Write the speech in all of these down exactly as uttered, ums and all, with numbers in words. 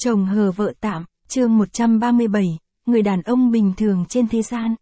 Chồng hờ vợ tạm, chương một trăm ba mươi bảy, người đàn ông bình thường trên thế gian.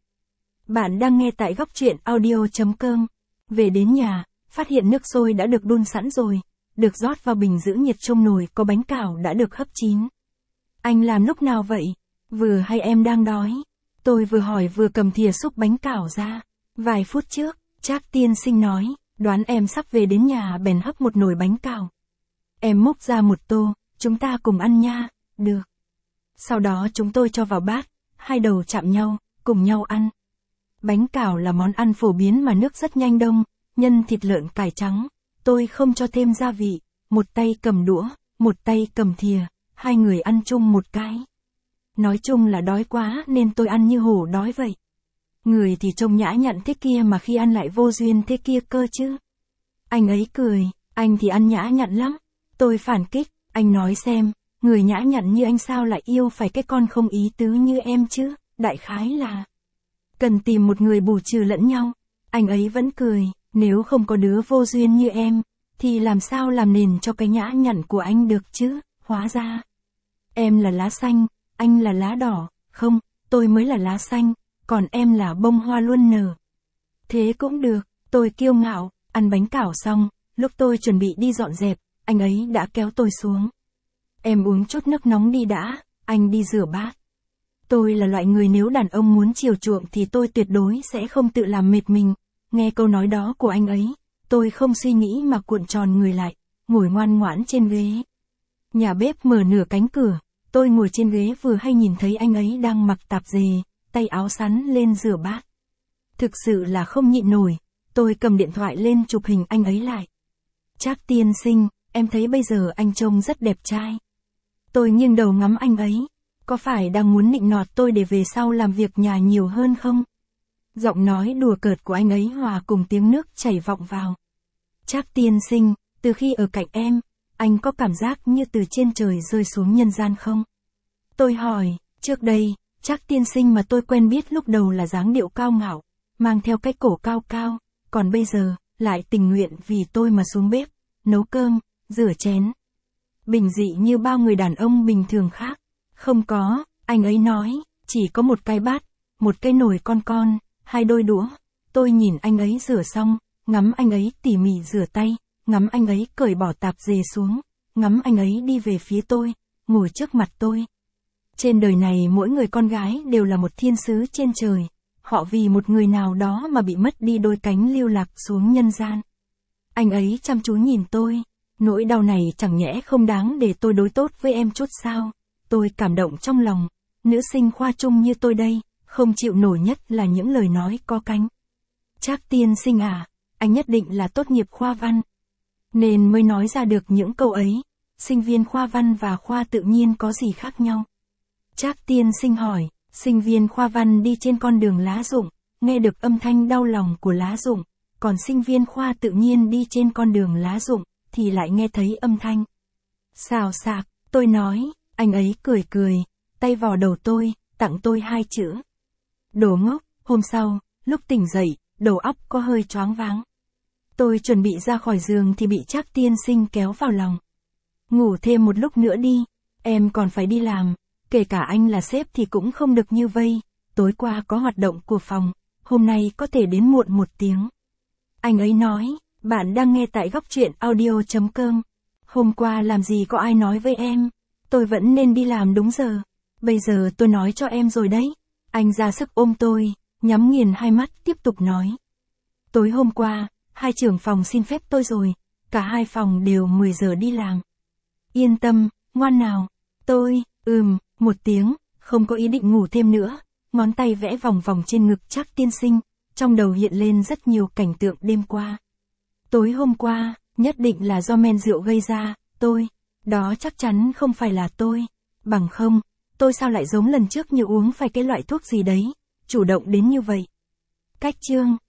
Bạn đang nghe tại góc truyện audio chấm com. Về đến nhà, phát hiện nước sôi đã được đun sẵn rồi, được rót vào bình giữ nhiệt trong nồi có bánh cào đã được hấp chín. Anh làm lúc nào vậy? Vừa hay em đang đói? Tôi vừa hỏi vừa cầm thìa xúc bánh cào ra. Vài phút trước, Trác tiên sinh nói, đoán em sắp về đến nhà bèn hấp một nồi bánh cào. Em múc ra một tô, chúng ta cùng ăn nha, được. Sau đó chúng tôi cho vào bát, hai đầu chạm nhau, cùng nhau ăn. Bánh cào là món ăn phổ biến mà nước rất nhanh đông, nhân thịt lợn cải trắng, tôi không cho thêm gia vị, một tay cầm đũa, một tay cầm thìa, hai người ăn chung một cái. Nói chung là đói quá nên tôi ăn như hổ đói vậy. Người thì trông nhã nhặn thế kia mà khi ăn lại vô duyên thế kia cơ chứ. Anh ấy cười, anh thì ăn nhã nhặn lắm. Tôi phản kích, anh nói xem, người nhã nhặn như anh sao lại yêu phải cái con không ý tứ như em chứ, đại khái là cần tìm một người bù trừ lẫn nhau. Anh ấy vẫn cười, nếu không có đứa vô duyên như em, thì làm sao làm nền cho cái nhã nhặn của anh được chứ, hóa ra. Em là lá xanh, anh là lá đỏ, không, tôi mới là lá xanh, còn em là bông hoa luôn nở. Thế cũng được, tôi kiêu ngạo, ăn bánh cảo xong, lúc tôi chuẩn bị đi dọn dẹp, anh ấy đã kéo tôi xuống. Em uống chút nước nóng đi đã, anh đi rửa bát. Tôi là loại người nếu đàn ông muốn chiều chuộng thì tôi tuyệt đối sẽ không tự làm mệt mình. Nghe câu nói đó của anh ấy, tôi không suy nghĩ mà cuộn tròn người lại, ngồi ngoan ngoãn trên ghế. Nhà bếp mở nửa cánh cửa, tôi ngồi trên ghế vừa hay nhìn thấy anh ấy đang mặc tạp dề, tay áo sắn lên rửa bát. Thực sự là không nhịn nổi, tôi cầm điện thoại lên chụp hình anh ấy lại. Trác tiên sinh, em thấy bây giờ anh trông rất đẹp trai. Tôi nghiêng đầu ngắm anh ấy, có phải đang muốn nịnh nọt tôi để về sau làm việc nhà nhiều hơn không? Giọng nói đùa cợt của anh ấy hòa cùng tiếng nước chảy vọng vào. Trác tiên sinh, từ khi ở cạnh em, anh có cảm giác như từ trên trời rơi xuống nhân gian không? Tôi hỏi, trước đây, Trác tiên sinh mà tôi quen biết lúc đầu là dáng điệu cao ngạo, mang theo cái cổ cao cao, còn bây giờ, lại tình nguyện vì tôi mà xuống bếp, nấu cơm, rửa chén. Bình dị như bao người đàn ông bình thường khác. Không có, anh ấy nói, chỉ có một cái bát, một cái nồi con con, hai đôi đũa. Tôi nhìn anh ấy rửa xong, ngắm anh ấy tỉ mỉ rửa tay, ngắm anh ấy cởi bỏ tạp dề xuống, ngắm anh ấy đi về phía tôi, ngồi trước mặt tôi. Trên đời này mỗi người con gái đều là một thiên sứ trên trời, họ vì một người nào đó mà bị mất đi đôi cánh lưu lạc xuống nhân gian. Anh ấy chăm chú nhìn tôi, nỗi đau này chẳng nhẽ không đáng để tôi đối tốt với em chút sao? Tôi cảm động trong lòng, nữ sinh khoa trung như tôi đây, không chịu nổi nhất là những lời nói có cánh. Trác tiên sinh à, anh nhất định là tốt nghiệp khoa văn, nên mới nói ra được những câu ấy. Sinh viên khoa văn và khoa tự nhiên có gì khác nhau? Trác tiên sinh hỏi, sinh viên khoa văn đi trên con đường lá rụng, nghe được âm thanh đau lòng của lá rụng, còn sinh viên khoa tự nhiên đi trên con đường lá rụng, thì lại nghe thấy âm thanh xào xạc. Tôi nói, anh ấy cười cười, tay vò đầu tôi, tặng tôi hai chữ. Đồ ngốc. Hôm sau, lúc tỉnh dậy, đầu óc có hơi choáng váng. Tôi chuẩn bị ra khỏi giường thì bị Trác tiên sinh kéo vào lòng. Ngủ thêm một lúc nữa đi, em còn phải đi làm, kể cả anh là sếp thì cũng không được như vây. Tối qua có hoạt động của phòng, hôm nay có thể đến muộn một tiếng. Anh ấy nói, bạn đang nghe tại góc truyện audio chấm com. Hôm qua làm gì có ai nói với em, tôi vẫn nên đi làm đúng giờ. Bây giờ tôi nói cho em rồi đấy. Anh ra sức ôm tôi, nhắm nghiền hai mắt tiếp tục nói. Tối hôm qua, hai trưởng phòng xin phép tôi rồi, cả hai phòng đều mười giờ đi làm. Yên tâm, ngoan nào. Tôi, ừm, một tiếng, không có ý định ngủ thêm nữa. Ngón tay vẽ vòng vòng trên ngực Trác tiên sinh, trong đầu hiện lên rất nhiều cảnh tượng đêm qua. Tối hôm qua, nhất định là do men rượu gây ra, tôi, đó chắc chắn không phải là tôi, bằng không, tôi sao lại giống lần trước như uống phải cái loại thuốc gì đấy, chủ động đến như vậy. Cách chương